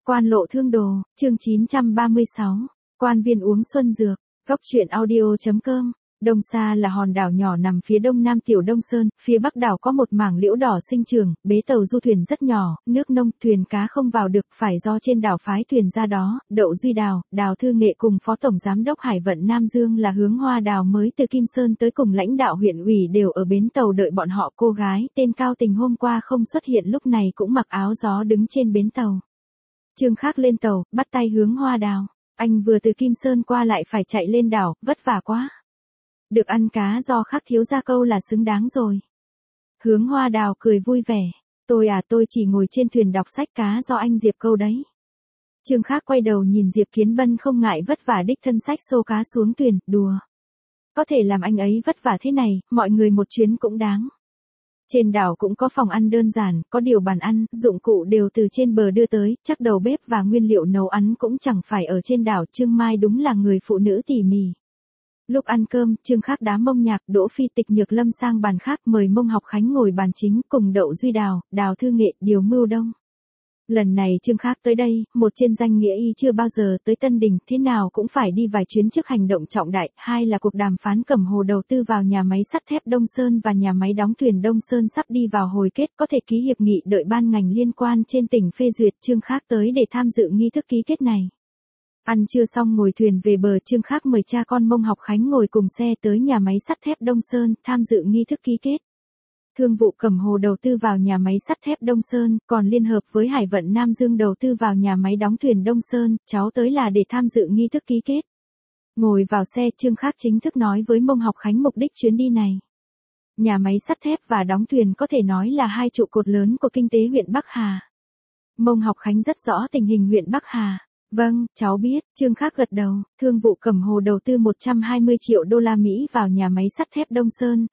Quan lộ thương đồ, chương 936. Quan viên uống xuân dược. Góc truyện audio.com. Đông Sa là hòn đảo nhỏ nằm phía đông nam Tiểu Đông Sơn, phía bắc đảo có một mảng liễu đỏ sinh trưởng, bến tàu du thuyền rất nhỏ, nước nông, thuyền cá không vào được, phải do trên đảo phái thuyền ra đó. Đậu Duy Đào, Đào Thư Nghệ cùng Phó Tổng Giám đốc Hải vận Nam Dương là Hướng Hoa Đào mới từ Kim Sơn tới cùng lãnh đạo huyện ủy đều ở bến tàu đợi bọn họ. Cô gái tên Cao Tình hôm qua không xuất hiện, lúc này cũng mặc áo gió đứng trên bến tàu. Trương Khắc lên tàu, bắt tay Hướng Hoa Đào. Anh vừa từ Kim Sơn qua lại phải chạy lên đảo, vất vả quá. Được ăn cá do Khắc thiếu gia câu là xứng đáng rồi. Hướng Hoa Đào cười vui vẻ. Tôi chỉ ngồi trên thuyền đọc sách cá do anh Diệp câu đấy. Trương Khắc quay đầu nhìn Diệp Kiến Bân không ngại vất vả đích thân xách xô cá xuống thuyền, đùa. Có thể làm anh ấy vất vả thế này, mọi người một chuyến cũng đáng. Trên đảo cũng có phòng ăn đơn giản, có điều bàn ăn, dụng cụ đều từ trên bờ đưa tới, chắc đầu bếp và nguyên liệu nấu ăn cũng chẳng phải ở trên đảo. Trương Mai đúng là người phụ nữ tỉ mỉ. Lúc ăn cơm, Trương Khắc đá Mông Nhạc, Đỗ Phi Tịch Nhược Lâm sang bàn khác, mời Mông Học Khánh ngồi bàn chính cùng Đậu Duy Đào, Đào Thư Nghệ, Điều Mưu Đông. Lần này Trương Khắc tới đây, một trên danh nghĩa y chưa bao giờ tới Tân Đình, thế nào cũng phải đi vài chuyến trước hành động trọng đại. Hai là cuộc đàm phán Cẩm Hồ đầu tư vào nhà máy sắt thép Đông Sơn và nhà máy đóng thuyền Đông Sơn sắp đi vào hồi kết, có thể ký hiệp nghị đợi ban ngành liên quan trên tỉnh phê duyệt. Trương Khắc tới để tham dự nghi thức ký kết này. Ăn trưa xong ngồi thuyền về bờ, Trương Khắc mời cha con Mông Học Khánh ngồi cùng xe tới nhà máy sắt thép Đông Sơn, tham dự nghi thức ký kết. Thương vụ Cẩm Hồ đầu tư vào nhà máy sắt thép Đông Sơn, còn liên hợp với Hải vận Nam Dương đầu tư vào nhà máy đóng thuyền Đông Sơn, cháu tới là để tham dự nghi thức ký kết. Ngồi vào xe, Trương Khắc chính thức nói với Mông Học Khánh mục đích chuyến đi này. Nhà máy sắt thép và đóng thuyền có thể nói là hai trụ cột lớn của kinh tế huyện Bắc Hà. Mông Học Khánh rất rõ tình hình huyện Bắc Hà. Vâng, cháu biết. Trương Khắc gật đầu. Thương vụ Cẩm Hồ đầu tư 120 triệu đô la Mỹ vào nhà máy sắt thép Đông Sơn,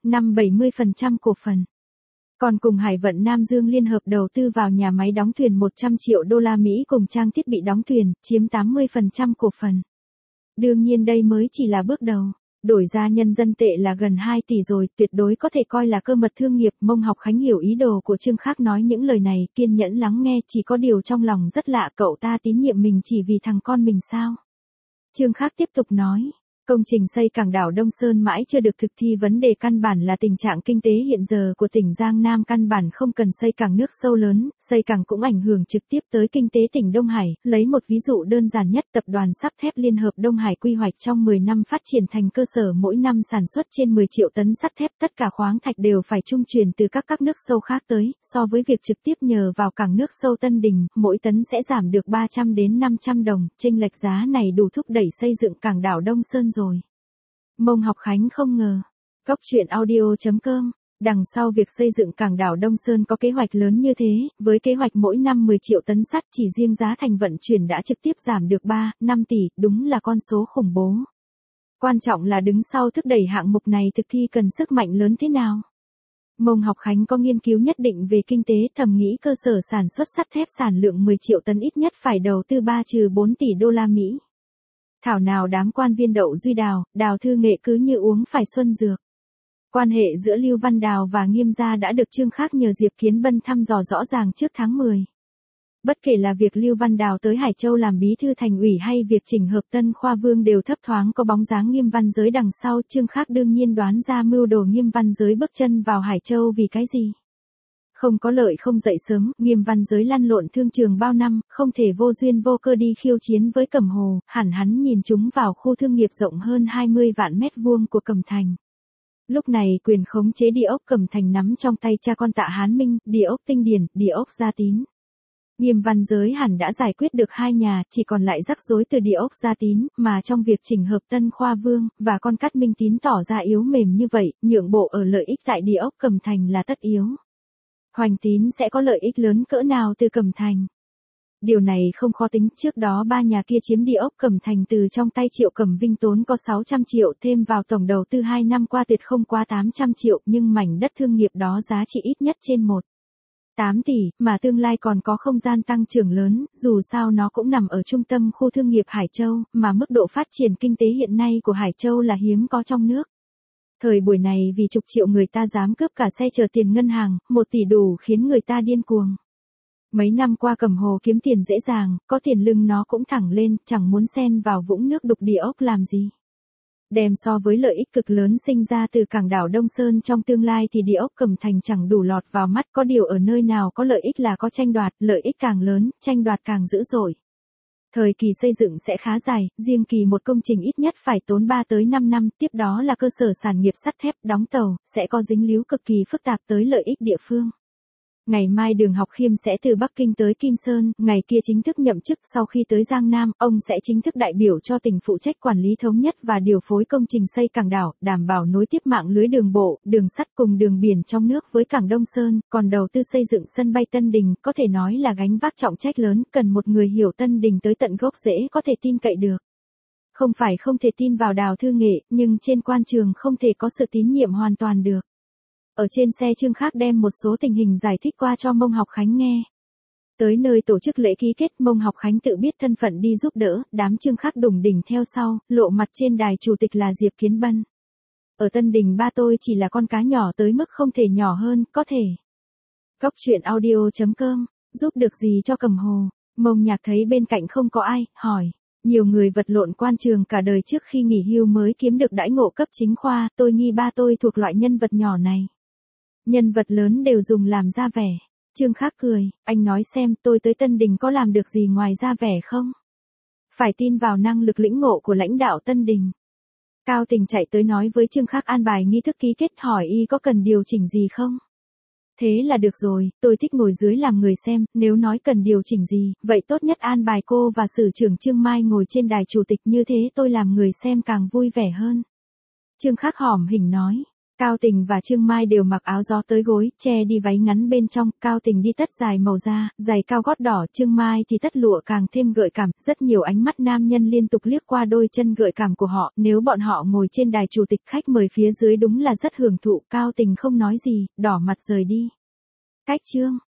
70% cổ phần. Còn cùng Hải vận Nam Dương liên hợp đầu tư vào nhà máy đóng thuyền 100 triệu đô la Mỹ cùng trang thiết bị đóng thuyền, chiếm 80% cổ phần. Đương nhiên đây mới chỉ là bước đầu. Đổi ra nhân dân tệ là gần 2 tỷ rồi, tuyệt đối có thể coi là cơ mật thương nghiệp. Mông Học Khánh hiểu ý đồ của Trương Khắc nói những lời này, kiên nhẫn lắng nghe, chỉ có điều trong lòng rất lạ, cậu ta tín nhiệm mình chỉ vì thằng con mình sao? Trương Khắc tiếp tục nói. Công trình xây cảng đảo Đông Sơn mãi chưa được thực thi, vấn đề căn bản là tình trạng kinh tế hiện giờ của tỉnh Giang Nam căn bản không cần xây cảng nước sâu lớn, xây cảng cũng ảnh hưởng trực tiếp tới kinh tế tỉnh Đông Hải. Lấy một ví dụ đơn giản nhất, tập đoàn sắt thép Liên hợp Đông Hải quy hoạch trong 10 năm phát triển thành cơ sở mỗi năm sản xuất trên 10 triệu tấn sắt thép, tất cả khoáng thạch đều phải trung chuyển từ các nước sâu khác tới, so với việc trực tiếp nhờ vào cảng nước sâu Tân Đình, mỗi tấn sẽ giảm được 300 đến 500 đồng, chênh lệch giá này đủ thúc đẩy xây dựng cảng đảo Đông Sơn rồi. Mông Học Khánh không ngờ. Góc truyện audio.com. Đằng sau việc xây dựng cảng đảo Đông Sơn có kế hoạch lớn như thế, với kế hoạch mỗi năm 10 triệu tấn sắt, chỉ riêng giá thành vận chuyển đã trực tiếp giảm được 3-5 tỷ, đúng là con số khủng bố. Quan trọng là đứng sau thúc đẩy hạng mục này thực thi cần sức mạnh lớn thế nào. Mông Học Khánh có nghiên cứu nhất định về kinh tế, thầm nghĩ cơ sở sản xuất sắt thép sản lượng 10 triệu tấn ít nhất phải đầu tư 3-4 tỷ đô la Mỹ. Thảo nào đám quan viên Đậu Duy Đào, Đào Thư Nghệ cứ như uống phải xuân dược. Quan hệ giữa Lưu Văn Đào và Nghiêm gia đã được Trương Khắc nhờ Diệp Kiến Bân thăm dò rõ ràng trước tháng 10. Bất kể là việc Lưu Văn Đào tới Hải Châu làm bí thư thành ủy hay việc chỉnh hợp Tân Khoa Vương đều thấp thoáng có bóng dáng Nghiêm Văn Giới đằng sau. Trương Khắc đương nhiên đoán ra mưu đồ Nghiêm Văn Giới bước chân vào Hải Châu vì cái gì. Không có lợi không dậy sớm, Nghiêm Văn Giới lăn lộn thương trường bao năm, không thể vô duyên vô cơ đi khiêu chiến với Cẩm Hồ, hẳn hắn nhìn chúng vào khu thương nghiệp rộng hơn 20 vạn mét vuông của Cẩm Thành. Lúc này quyền khống chế địa ốc Cẩm Thành nắm trong tay cha con Tạ Hán Minh, địa ốc Tinh Điền, địa ốc Gia Tín. Nghiêm Văn Giới hẳn đã giải quyết được hai nhà, chỉ còn lại rắc rối từ địa ốc Gia Tín, mà trong việc chỉnh hợp Tân Khoa Vương, và con Cát Minh Tín tỏ ra yếu mềm như vậy, nhượng bộ ở lợi ích tại địa ốc Cẩm Thành là tất yếu. Hoành Tín sẽ có lợi ích lớn cỡ nào từ Cẩm Thành? Điều này không khó tính, trước đó ba nhà kia chiếm địa ốc Cẩm Thành từ trong tay Triệu Cẩm Vinh tốn có 600 triệu, thêm vào tổng đầu tư 2 năm qua tuyệt không quá 800 triệu, nhưng mảnh đất thương nghiệp đó giá trị ít nhất trên 1,8 tỷ, mà tương lai còn có không gian tăng trưởng lớn, dù sao nó cũng nằm ở trung tâm khu thương nghiệp Hải Châu, mà mức độ phát triển kinh tế hiện nay của Hải Châu là hiếm có trong nước. Thời buổi này vì chục triệu người ta dám cướp cả xe chở tiền ngân hàng, 1 tỷ đủ khiến người ta điên cuồng. Mấy năm qua Cẩm Hồ kiếm tiền dễ dàng, có tiền lưng nó cũng thẳng lên, chẳng muốn xen vào vũng nước đục địa ốc làm gì. Đem so với lợi ích cực lớn sinh ra từ cảng đảo Đông Sơn trong tương lai thì địa ốc Cẩm Thành chẳng đủ lọt vào mắt, có điều ở nơi nào có lợi ích là có tranh đoạt, lợi ích càng lớn, tranh đoạt càng dữ dội. Thời kỳ xây dựng sẽ khá dài, riêng kỳ một công trình ít nhất phải tốn 3 tới 5 năm, tiếp đó là cơ sở sản nghiệp sắt thép, đóng tàu, sẽ có dính líu cực kỳ phức tạp tới lợi ích địa phương. Ngày mai Đường Học Khiêm sẽ từ Bắc Kinh tới Kim Sơn, ngày kia chính thức nhậm chức, sau khi tới Giang Nam, ông sẽ chính thức đại biểu cho tỉnh phụ trách quản lý thống nhất và điều phối công trình xây cảng đảo, đảm bảo nối tiếp mạng lưới đường bộ, đường sắt cùng đường biển trong nước với cảng Đông Sơn, còn đầu tư xây dựng sân bay Tân Đình, có thể nói là gánh vác trọng trách lớn, cần một người hiểu Tân Đình tới tận gốc rễ có thể tin cậy được. Không phải không thể tin vào Đào Thư Nghệ, nhưng trên quan trường không thể có sự tín nhiệm hoàn toàn được. Ở trên xe Trương Khắc đem một số tình hình giải thích qua cho Mông Học Khánh nghe. Tới nơi tổ chức lễ ký kết, Mông Học Khánh tự biết thân phận đi giúp đỡ, đám Trương Khắc đủng đỉnh theo sau, lộ mặt trên đài chủ tịch là Diệp Kiến Bân. Ở Tân Đình ba tôi chỉ là con cá nhỏ tới mức không thể nhỏ hơn, có thể. Góc truyện audio.com, giúp được gì cho Cẩm Hồ? Mông Nhạc thấy bên cạnh không có ai, hỏi. Nhiều người vật lộn quan trường cả đời trước khi nghỉ hưu mới kiếm được đãi ngộ cấp chính khoa, tôi nghi ba tôi thuộc loại nhân vật nhỏ này. Nhân vật lớn đều dùng làm ra vẻ. Trương Khắc cười, anh nói xem tôi tới Tân Đình có làm được gì ngoài ra vẻ không? Phải tin vào năng lực lĩnh ngộ của lãnh đạo Tân Đình. Cao Tình chạy tới nói với Trương Khắc an bài nghi thức ký kết, hỏi y có cần điều chỉnh gì không? Thế là được rồi, tôi thích ngồi dưới làm người xem, nếu nói cần điều chỉnh gì, vậy tốt nhất an bài cô và sử trưởng Trương Mai ngồi trên đài chủ tịch, như thế tôi làm người xem càng vui vẻ hơn. Trương Khắc hỏm hình nói. Cao Tình và Trương Mai đều mặc áo gió tới gối, che đi váy ngắn bên trong, Cao Tình đi tất dài màu da, giày cao gót đỏ, Trương Mai thì tất lụa càng thêm gợi cảm, rất nhiều ánh mắt nam nhân liên tục liếc qua đôi chân gợi cảm của họ, nếu bọn họ ngồi trên đài chủ tịch, khách mời phía dưới đúng là rất hưởng thụ, Cao Tình không nói gì, đỏ mặt rời đi. Cách chương